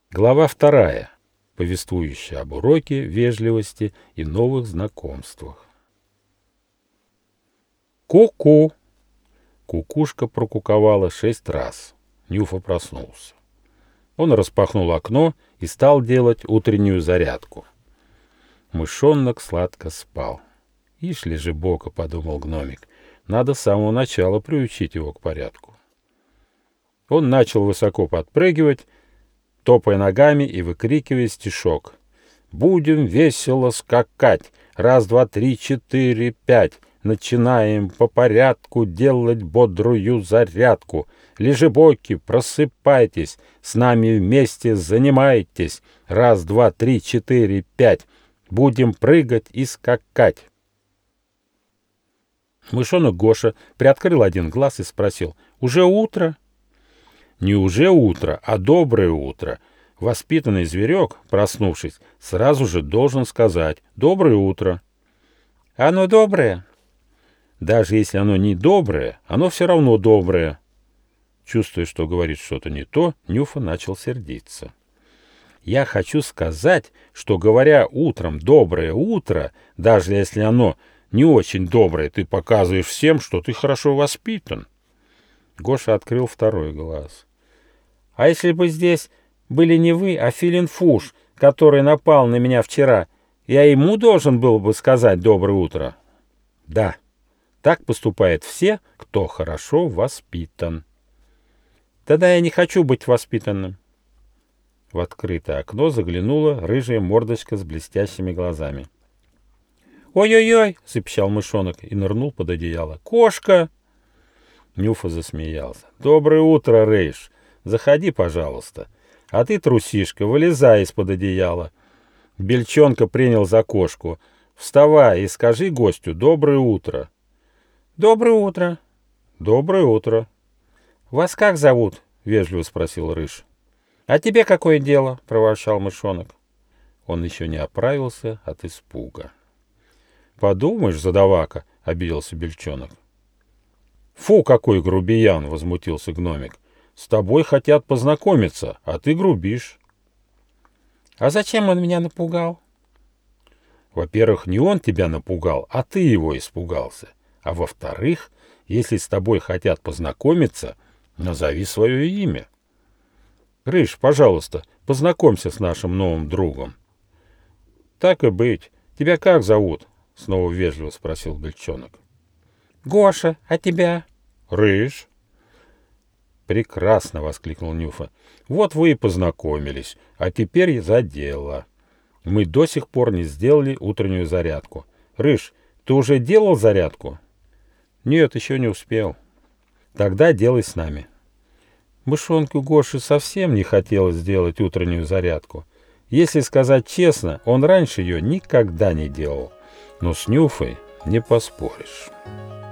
Глава 2, повествующая об уроке вежливости и новых знакомствах. Ку-ку! Кукушка прокуковала 6 раз. Нюфа проснулся. Он распахнул окно и стал делать утреннюю зарядку. Мышонок сладко спал. «Ишь, лежебока», — подумал гномик, — «надо с самого начала приучить его к порядку». Он начал высоко подпрыгивать, топая ногами и выкрикивая стишок. «Будем весело скакать, раз, два, три, четыре, пять. Начинаем по порядку делать бодрую зарядку. Лежебоки, просыпайтесь, с нами вместе занимайтесь. Раз, два, три, четыре, пять. Будем прыгать и скакать». Мышонок Гоша приоткрыл один глаз и спросил: «Уже утро?» Не уже утро, а доброе утро. Воспитанный зверек, проснувшись, сразу же должен сказать: «Доброе утро». «Оно доброе?» «Даже если оно не доброе, оно все равно доброе». Чувствуя, что говорит что-то не то, Нюфа начал сердиться. «Я хочу сказать, что, говоря утром «доброе утро», даже если оно не очень доброе, ты показываешь всем, что ты хорошо воспитан». Гоша открыл второй глаз. «А если бы здесь были не вы, а Филин-Фуш, который напал на меня вчера, я ему должен был бы сказать «доброе утро»?» «Да, так поступают все, кто хорошо воспитан». «Тогда я не хочу быть воспитанным». В открытое окно заглянула рыжая мордочка с блестящими глазами. «Ой-ой-ой!» — запищал мышонок и нырнул под одеяло. «Кошка!» Нюфа засмеялся. «Доброе утро, Рыж! Заходи, пожалуйста. А ты, трусишка, вылезай из-под одеяла». Бельчонка принял за кошку. «Вставай и скажи гостю доброе утро». «Доброе утро». «Доброе утро». «Вас как зовут?» — вежливо спросил Рыж. «А тебе какое дело?» — проворчал мышонок. Он еще не оправился от испуга. «Подумаешь, задавака!» — обиделся Бельчонок. «Фу, какой грубиян!» — возмутился гномик. «С тобой хотят познакомиться, а ты грубишь». «А зачем он меня напугал?» «Во-первых, не он тебя напугал, а ты его испугался. А во-вторых, если с тобой хотят познакомиться, назови свое имя. Рыж, пожалуйста, познакомься с нашим новым другом». «Так и быть. Тебя как зовут?» — снова вежливо спросил Бельчонок. «Гоша, а тебя?» «Рыж». «Прекрасно!» — воскликнул Нюфа. «Вот вы и познакомились, а теперь за дело. Мы до сих пор не сделали утреннюю зарядку. Рыж, ты уже делал зарядку?» «Нет, еще не успел». «Тогда делай с нами». Мышонку Гоши совсем не хотелось сделать утреннюю зарядку. Если сказать честно, он раньше ее никогда не делал. Но с Нюфой не поспоришь.